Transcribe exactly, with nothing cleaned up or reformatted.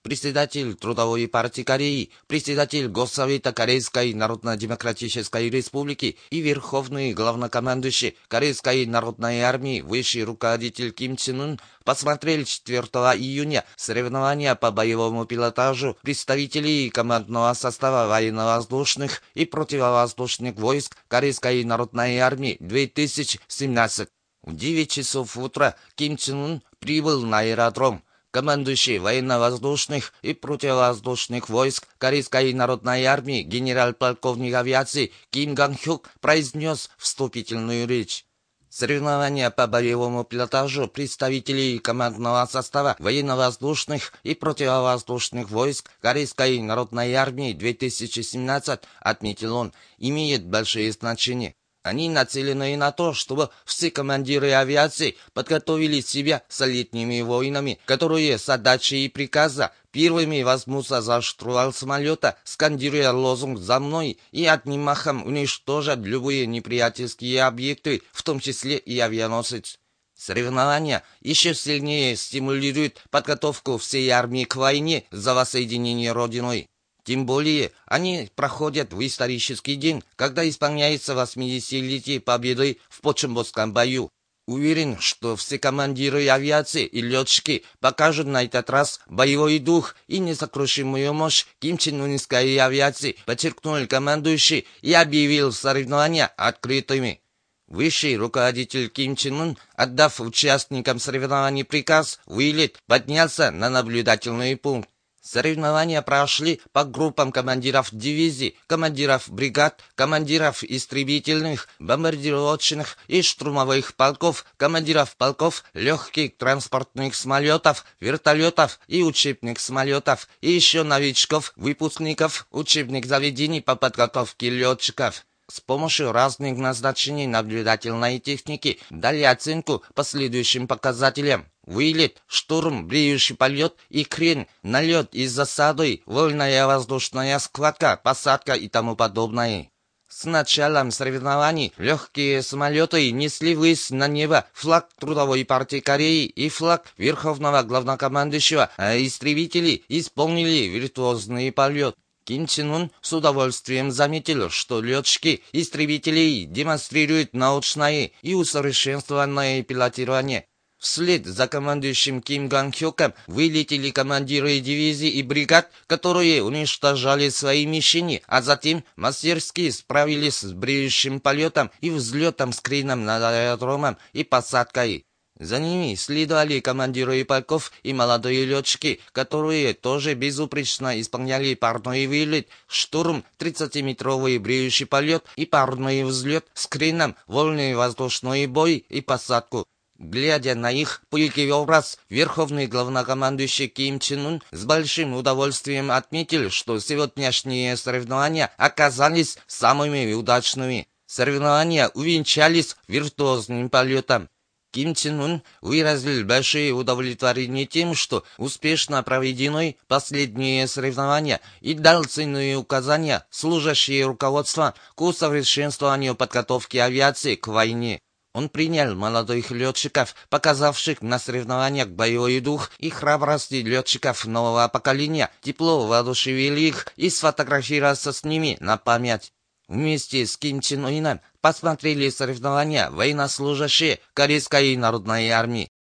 председатель Трудовой партии Кореи, председатель Госсовета Корейской Народно-Демократической Республики и верховный главнокомандующий Корейской народной армии, высший руководитель Ким Чен Ын посмотрели четвёртого июня соревнования по боевому пилотажу представителей командного состава военно-воздушных и противовоздушных войск Корейской народной армии две тысячи семнадцать. В девять часов утра Ким Чен Ын прибыл на аэродром. Командующий военно-воздушных и противовоздушных войск Корейской народной армии генерал-полковник авиации Ким Ган Хюк произнес вступительную речь. Соревнования по боевому пилотажу представителей командного состава военно-воздушных и противовоздушных войск Корейской народной армии две тысячи семнадцать, отметил он, имеют большое значение. Они нацелены на то, чтобы все командиры авиации подготовили себя с летними войнами, которые с отдачи и приказа первыми возьмутся за штурвал самолета, скандируя лозунг «За мной» и одним махом уничтожат любые неприятельские объекты, в том числе и авианосец. Соревнования еще сильнее стимулируют подготовку всей армии к войне за воссоединение Родиной. Тем более, они проходят в исторический день, когда исполняется восьмидесятилетие победы в Почембокском бою. Уверен, что все командиры авиации и летчики покажут на этот раз боевой дух и несокрушимую мощь Ким Чен Ынской авиации, подчеркнул командующий и объявил соревнования открытыми. Высший руководитель Ким Чен Ын, отдав участникам соревнований приказ «Вылет», поднялся на наблюдательный пункт. Соревнования прошли по группам командиров дивизий, командиров бригад, командиров истребительных, бомбардировочных и штурмовых полков, командиров полков, легких транспортных самолетов, вертолетов и учебных самолетов, и еще новичков, выпускников учебных заведений по подготовке летчиков. С помощью разных назначений наблюдательной техники дали оценку по следующим показателям: вылет, штурм, бреющий полет и крен, налет и засады, вольная воздушная схватка, посадка и тому подобное. С началом соревнований легкие самолеты несли ввысь на небо флаг Трудовой партии Кореи и флаг Верховного главнокомандующего, а истребители исполнили виртуозный полет. Ким Чен Ын с удовольствием заметил, что летчики истребителей демонстрируют научное и усовершенствованное пилотирование. Вслед за командующим Ким Ган Хёком вылетели командиры дивизий и бригад, которые уничтожали свои мишени, а затем мастерски справились с бреющим полетом и взлетом с креном над аэродромом и посадкой. За ними следовали командиры полков и молодые летчики, которые тоже безупречно исполняли парной вылет, штурм, тридцатиметровый бреющий полет и парной взлет с креном, вольный воздушный бой и посадку. Глядя на их пылкий образ, верховный главнокомандующий Ким Чен Ын с большим удовольствием отметил, что сегодняшние соревнования оказались самыми удачными. Соревнования увенчались виртуозным полетом. Ким Чен Ын выразил большое удовлетворение тем, что успешно проведены последние соревнования, и дал ценные указания, служащие руководством к усовершенствованию подготовки авиации к войне. Он принял молодых летчиков, показавших на соревнованиях боевой дух и храбрость летчиков нового поколения, тепло воодушевил их и сфотографировался с ними на память. Вместе с Ким Чен Ыном посмотрели соревнования военнослужащие Корейской народной армии.